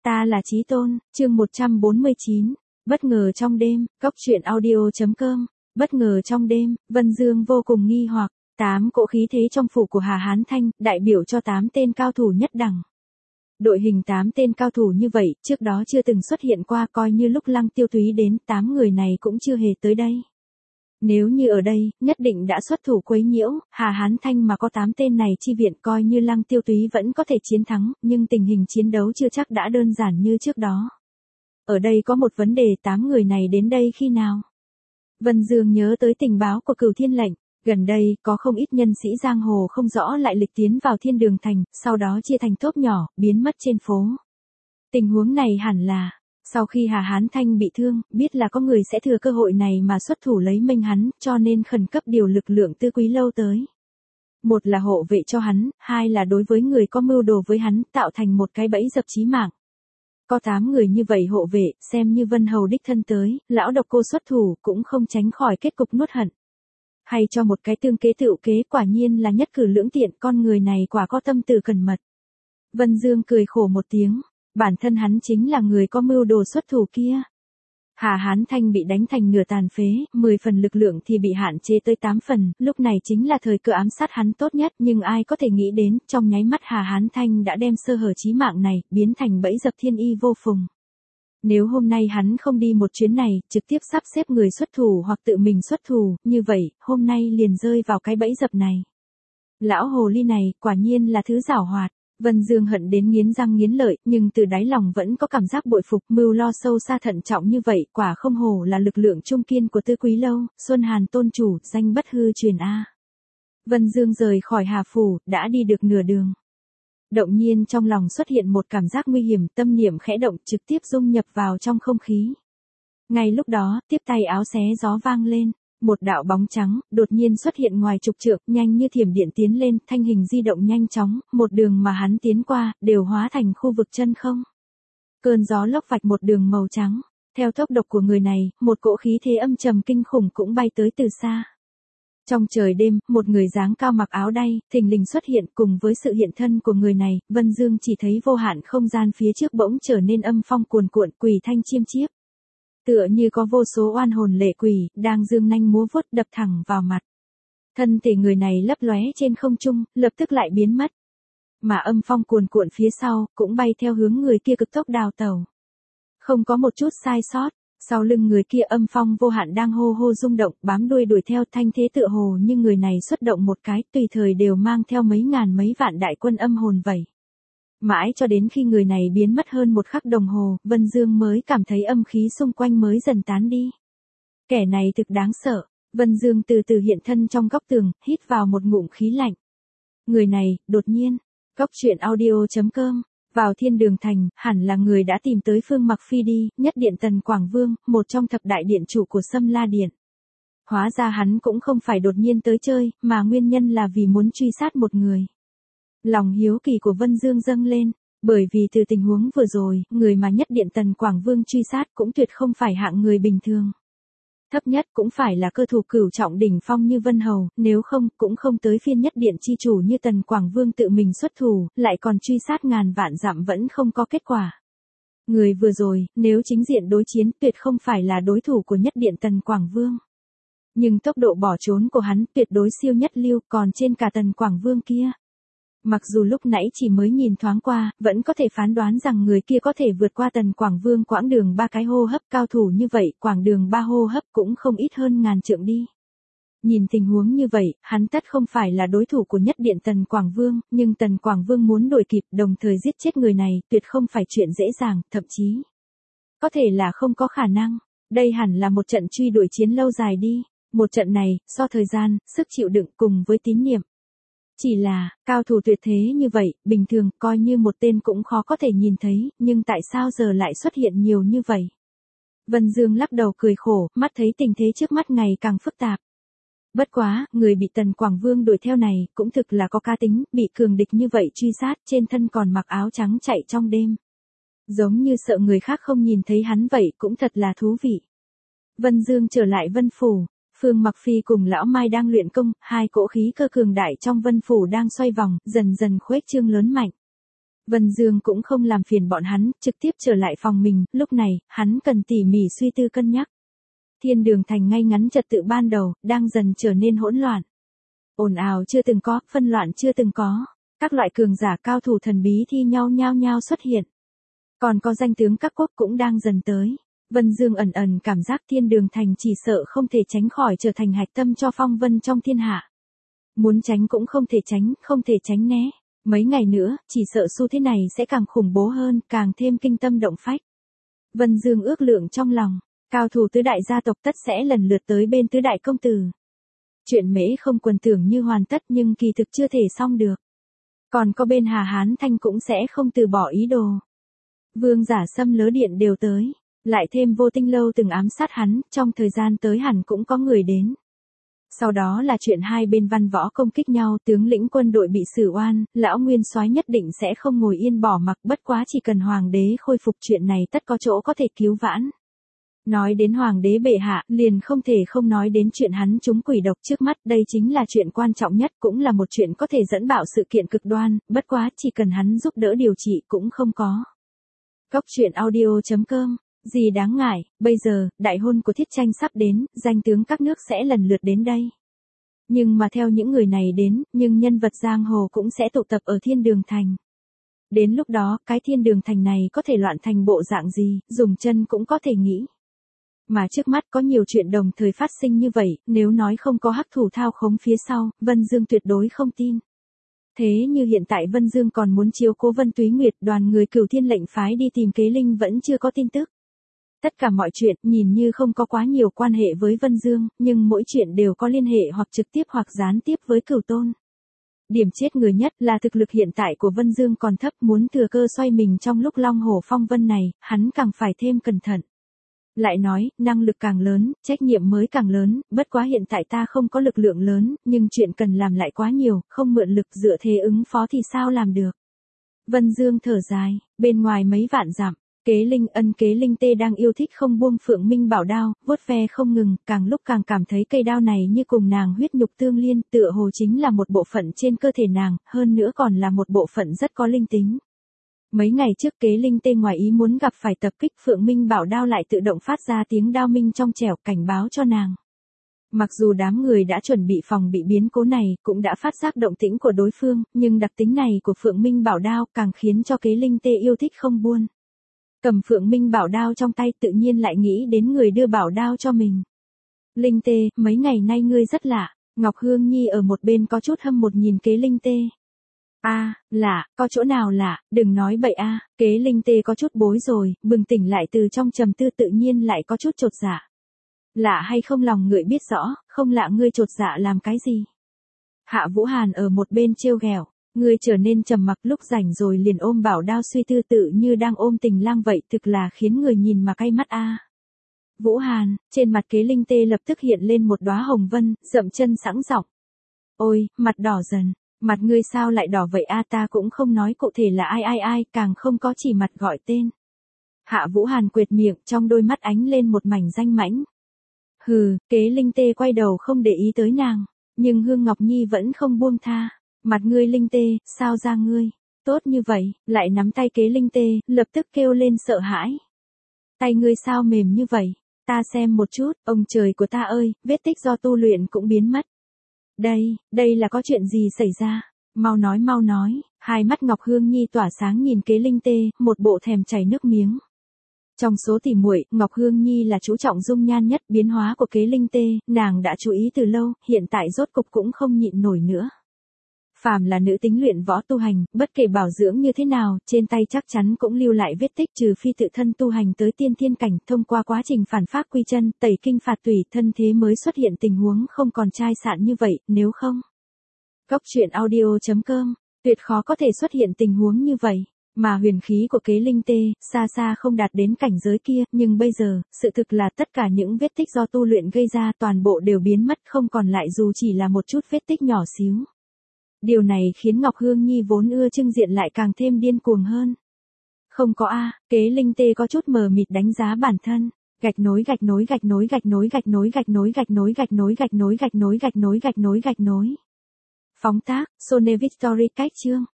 Ta là Chí Tôn, chương 149. Bất ngờ trong đêm, Cóc truyện audio.com. Bất ngờ trong đêm, Vân Dương vô cùng nghi hoặc, 8 cỗ khí thế trong phủ của Hà Hán Thanh, đại biểu cho 8 tên cao thủ nhất đẳng. Đội hình 8 tên cao thủ như vậy, trước đó chưa từng xuất hiện qua, coi như lúc Lăng Tiêu Túy đến, 8 người này cũng chưa hề tới đây. Nếu như ở đây, nhất định đã xuất thủ quấy nhiễu, Hà Hán Thanh mà có 8 tên này chi viện, coi như Lăng Tiêu Túy vẫn có thể chiến thắng, nhưng tình hình chiến đấu chưa chắc đã đơn giản như trước đó. Ở đây có một vấn đề, 8 người này đến đây khi nào? Vân Dương nhớ tới tình báo của Cửu Thiên lệnh, gần đây có không ít nhân sĩ giang hồ không rõ lại lịch tiến vào Thiên Đường Thành, sau đó chia thành tốp nhỏ, biến mất trên phố. Tình huống này hẳn là sau khi Hà Hán Thanh bị thương, biết là có người sẽ thừa cơ hội này mà xuất thủ lấy命hắn, cho nên khẩn cấp điều lực lượng Tư Quý Lâu tới. Một là hộ vệ cho hắn, hai là đối với người có mưu đồ với hắn, tạo thành một cái bẫy dập chí mạng. Có 8 người như vậy hộ vệ, xem như Vân Hầu đích thân tới, lão độc cô xuất thủ cũng không tránh khỏi kết cục nuốt hận. Hay cho một cái tương kế tựu kế, quả nhiên là nhất cử lưỡng tiện, con người này quả có tâm tư cẩn mật. Vân Dương cười khổ một tiếng. Bản thân hắn chính là người có mưu đồ xuất thủ kia. Hà Hán Thanh bị đánh thành nửa tàn phế, 10 phần lực lượng thì bị hạn chế tới 8 phần, lúc này chính là thời cơ ám sát hắn tốt nhất, nhưng ai có thể nghĩ đến, trong nháy mắt Hà Hán Thanh đã đem sơ hở chí mạng này, biến thành bẫy dập thiên y vô phùng. Nếu hôm nay hắn không đi một chuyến này, trực tiếp sắp xếp người xuất thủ hoặc tự mình xuất thủ, như vậy, hôm nay liền rơi vào cái bẫy dập này. Lão hồ ly này, quả nhiên là thứ giảo hoạt. Vân Dương hận đến nghiến răng nghiến lợi, nhưng từ đáy lòng vẫn có cảm giác bội phục, mưu lo sâu xa thận trọng như vậy, quả không hổ là lực lượng trung kiên của Tư Quý Lâu, Xuân Hàn tôn chủ, danh bất hư truyền a. Vân Dương rời khỏi Hà Phủ, đã đi được nửa đường. Động nhiên trong lòng xuất hiện một cảm giác nguy hiểm, tâm niệm khẽ động, trực tiếp dung nhập vào trong không khí. Ngay lúc đó, tiếp tay áo xé gió vang lên. Một đạo bóng trắng, đột nhiên xuất hiện ngoài trục trượng, nhanh như thiểm điện tiến lên, thanh hình di động nhanh chóng, một đường mà hắn tiến qua, đều hóa thành khu vực chân không. Cơn gió lốc vạch một đường màu trắng, theo tốc độ của người này, một cỗ khí thế âm trầm kinh khủng cũng bay tới từ xa. Trong trời đêm, một người dáng cao mặc áo đay, thình lình xuất hiện, cùng với sự hiện thân của người này, Vân Dương chỉ thấy vô hạn không gian phía trước bỗng trở nên âm phong cuồn cuộn, quỷ thanh chiêm chiếp. Tựa như có vô số oan hồn lệ quỷ, đang dương nanh múa vuốt đập thẳng vào mặt. Thân thể người này lấp lóe trên không trung, lập tức lại biến mất. Mà âm phong cuồn cuộn phía sau, cũng bay theo hướng người kia cực tốc đào tẩu. Không có một chút sai sót, sau lưng người kia âm phong vô hạn đang hô hô rung động, bám đuôi đuổi theo thanh thế tựa hồ, nhưng người này xuất động một cái, tùy thời đều mang theo mấy ngàn mấy vạn đại quân âm hồn vậy. Mãi cho đến khi người này biến mất hơn một khắc đồng hồ, Vân Dương mới cảm thấy âm khí xung quanh mới dần tán đi. Kẻ này thực đáng sợ. Vân Dương từ từ hiện thân trong góc tường, hít vào một ngụm khí lạnh. Người này, đột nhiên, Cóc truyện audio.com, vào Thiên Đường Thành, hẳn là người đã tìm tới Phương Mặc Phi đi, nhất điện Tần Quảng Vương, một trong thập đại điện chủ của Sâm La Điện. Hóa ra hắn cũng không phải đột nhiên tới chơi, mà nguyên nhân là vì muốn truy sát một người. Lòng hiếu kỳ của Vân Dương dâng lên, bởi vì từ tình huống vừa rồi, người mà nhất điện Tần Quảng Vương truy sát cũng tuyệt không phải hạng người bình thường. Thấp nhất cũng phải là cơ thủ cửu trọng đỉnh phong như Vân Hầu, nếu không, cũng không tới phiên nhất điện chi chủ như Tần Quảng Vương tự mình xuất thủ, lại còn truy sát ngàn vạn dặm vẫn không có kết quả. Người vừa rồi, nếu chính diện đối chiến tuyệt không phải là đối thủ của nhất điện Tần Quảng Vương. Nhưng tốc độ bỏ trốn của hắn tuyệt đối siêu nhất lưu, còn trên cả Tần Quảng Vương kia. Mặc dù lúc nãy chỉ mới nhìn thoáng qua, vẫn có thể phán đoán rằng người kia có thể vượt qua Tần Quảng Vương quãng đường 3 cái hô hấp, cao thủ như vậy, quãng đường 3 hô hấp cũng không ít hơn ngàn trượng đi. Nhìn tình huống như vậy, hắn tất không phải là đối thủ của nhất điện Tần Quảng Vương, nhưng Tần Quảng Vương muốn đuổi kịp, đồng thời giết chết người này, tuyệt không phải chuyện dễ dàng, thậm chí có thể là không có khả năng. Đây hẳn là một trận truy đuổi chiến lâu dài đi. Một trận này, so thời gian, sức chịu đựng cùng với tín niệm. Chỉ là, cao thủ tuyệt thế như vậy, bình thường, coi như một tên cũng khó có thể nhìn thấy, nhưng tại sao giờ lại xuất hiện nhiều như vậy? Vân Dương lắc đầu cười khổ, mắt thấy tình thế trước mắt ngày càng phức tạp. Bất quá, người bị Tần Quảng Vương đuổi theo này, cũng thực là có cá tính, bị cường địch như vậy truy sát, trên thân còn mặc áo trắng chạy trong đêm. Giống như sợ người khác không nhìn thấy hắn vậy, cũng thật là thú vị. Vân Dương trở lại Vân Phủ. Phương Mặc Phi cùng Lão Mai đang luyện công, hai cỗ khí cơ cường đại trong Vân Phủ đang xoay vòng, dần dần khuếch trương lớn mạnh. Vân Dương cũng không làm phiền bọn hắn, trực tiếp trở lại phòng mình, lúc này, hắn cần tỉ mỉ suy tư cân nhắc. Thiên Đường Thành ngay ngắn trật tự ban đầu, đang dần trở nên hỗn loạn. Ồn ào chưa từng có, phân loạn chưa từng có. Các loại cường giả cao thủ thần bí thi nhau nhao nhao xuất hiện. Còn có danh tướng các quốc cũng đang dần tới. Vân Dương ẩn ẩn cảm giác Thiên Đường Thành chỉ sợ không thể tránh khỏi trở thành hạch tâm cho phong vân trong thiên hạ. Muốn tránh cũng không thể tránh né. Mấy ngày nữa, chỉ sợ xu thế này sẽ càng khủng bố hơn, càng thêm kinh tâm động phách. Vân Dương ước lượng trong lòng, cao thủ tứ đại gia tộc tất sẽ lần lượt tới bên tứ đại công tử. Chuyện Mễ Không Quần tưởng như hoàn tất nhưng kỳ thực chưa thể xong được. Còn có bên Hà Hán Thanh cũng sẽ không từ bỏ ý đồ. Vương Giả Sâm Lớ Điện đều tới, lại thêm Vô Tinh Lâu từng ám sát hắn, trong thời gian tới hẳn cũng có người đến. Sau đó là chuyện hai bên văn võ công kích nhau, tướng lĩnh quân đội bị xử oan, lão nguyên soái nhất định sẽ không ngồi yên bỏ mặc, bất quá chỉ cần hoàng đế khôi phục chuyện này tất có chỗ có thể cứu vãn. Nói đến hoàng đế bệ hạ, liền không thể không nói đến chuyện hắn trúng quỷ độc trước mắt, đây chính là chuyện quan trọng nhất, cũng là một chuyện có thể dẫn bạo sự kiện cực đoan, bất quá chỉ cần hắn giúp đỡ điều trị cũng không có. Cốc truyện audio.com. Gì đáng ngại, bây giờ, đại hôn của Thiết Tranh sắp đến, danh tướng các nước sẽ lần lượt đến đây. Nhưng mà theo những người này đến, nhưng nhân vật giang hồ cũng sẽ tụ tập ở Thiên Đường Thành. Đến lúc đó, cái Thiên Đường Thành này có thể loạn thành bộ dạng gì, dùng chân cũng có thể nghĩ. Mà trước mắt có nhiều chuyện đồng thời phát sinh như vậy, nếu nói không có hắc thủ thao khống phía sau, Vân Dương tuyệt đối không tin. Thế như hiện tại Vân Dương còn muốn chiếu cố Vân Túy Nguyệt, đoàn người Cửu Thiên lệnh phái đi tìm Kế Linh vẫn chưa có tin tức. Tất cả mọi chuyện nhìn như không có quá nhiều quan hệ với Vân Dương, nhưng mỗi chuyện đều có liên hệ hoặc trực tiếp hoặc gián tiếp với Cửu Tôn. Điểm chết người nhất là thực lực hiện tại của Vân Dương còn thấp, muốn thừa cơ xoay mình trong lúc long hổ phong vân này, hắn càng phải thêm cẩn thận. Lại nói, năng lực càng lớn, trách nhiệm mới càng lớn, bất quá hiện tại ta không có lực lượng lớn, nhưng chuyện cần làm lại quá nhiều, không mượn lực dựa thế ứng phó thì sao làm được. Vân Dương thở dài, bên ngoài mấy vạn dặm, Kế Linh Tê đang yêu thích không buông Phượng Minh Bảo đao, vuốt ve không ngừng, càng lúc càng cảm thấy cây đao này như cùng nàng huyết nhục tương liên, tựa hồ chính là một bộ phận trên cơ thể nàng, hơn nữa còn là một bộ phận rất có linh tính. Mấy ngày trước Kế Linh Tê ngoài ý muốn gặp phải tập kích, Phượng Minh Bảo đao lại tự động phát ra tiếng đao minh trong trẻo cảnh báo cho nàng. Mặc dù đám người đã chuẩn bị phòng bị biến cố này, cũng đã phát giác động tĩnh của đối phương, nhưng đặc tính này của Phượng Minh Bảo đao càng khiến cho Kế Linh Tê yêu thích không buông. Cầm Phượng Minh Bảo đao trong tay tự nhiên lại nghĩ đến người đưa bảo đao cho mình. Linh Tê, mấy ngày nay ngươi rất lạ. Ngọc Hương Nhi ở một bên có chút hâm một nhìn Kế Linh Tê. Lạ, có chỗ nào lạ, đừng nói bậy Kế Linh Tê có chút bối rồi, bừng tỉnh lại từ trong trầm tư tự nhiên lại có chút chột dạ. Lạ hay không lòng ngợi biết rõ, không lạ ngươi chột dạ làm cái gì. Hạ Vũ Hàn ở một bên trêu ghẹo. Ngươi trở nên trầm mặc, lúc rảnh rồi liền ôm bảo đao suy tư tự như đang ôm tình lang vậy, thực là khiến người nhìn mà cay mắt Vũ Hàn, trên mặt Kế Linh Tê lập tức hiện lên một đóa hồng vân, dậm chân sẵn giọng. Ôi, mặt đỏ dần, mặt ngươi sao lại đỏ vậy ta cũng không nói cụ thể là ai, càng không có chỉ mặt gọi tên. Hạ Vũ Hàn quệt miệng, trong đôi mắt ánh lên một mảnh danh mãnh. Hừ, Kế Linh Tê quay đầu không để ý tới nàng, nhưng Hương Ngọc Nhi vẫn không buông tha. Mặt ngươi Linh Tê, sao ra ngươi, tốt như vậy, lại nắm tay Kế Linh Tê, lập tức kêu lên sợ hãi. Tay ngươi sao mềm như vậy, ta xem một chút, ông trời của ta ơi, vết tích do tu luyện cũng biến mất. Đây là có chuyện gì xảy ra, mau nói, hai mắt Ngọc Hương Nhi tỏa sáng nhìn Kế Linh Tê, một bộ thèm chảy nước miếng. Trong số tỉ muội, Ngọc Hương Nhi là chú trọng dung nhan nhất, biến hóa của Kế Linh Tê, nàng đã chú ý từ lâu, hiện tại rốt cục cũng không nhịn nổi nữa. Phàm là nữ tính luyện võ tu hành, bất kể bảo dưỡng như thế nào, trên tay chắc chắn cũng lưu lại vết tích, trừ phi tự thân tu hành tới tiên thiên cảnh, thông qua quá trình phản pháp quy chân, tẩy kinh phạt tủy, thân thế mới xuất hiện tình huống không còn chai sạn như vậy, nếu không. Cốc truyện audio.com, tuyệt khó có thể xuất hiện tình huống như vậy. Mà huyền khí của Kế Linh Tê, xa xa không đạt đến cảnh giới kia, nhưng bây giờ, sự thực là tất cả những vết tích do tu luyện gây ra toàn bộ đều biến mất, không còn lại dù chỉ là một chút vết tích nhỏ xíu. Điều này khiến Ngọc Hương Nhi vốn ưa trưng diện lại càng thêm điên cuồng hơn. Không có Kế Linh Tê có chút mờ mịt đánh giá bản thân. Gạch nối. Phóng tác, Sone Victory cách chương.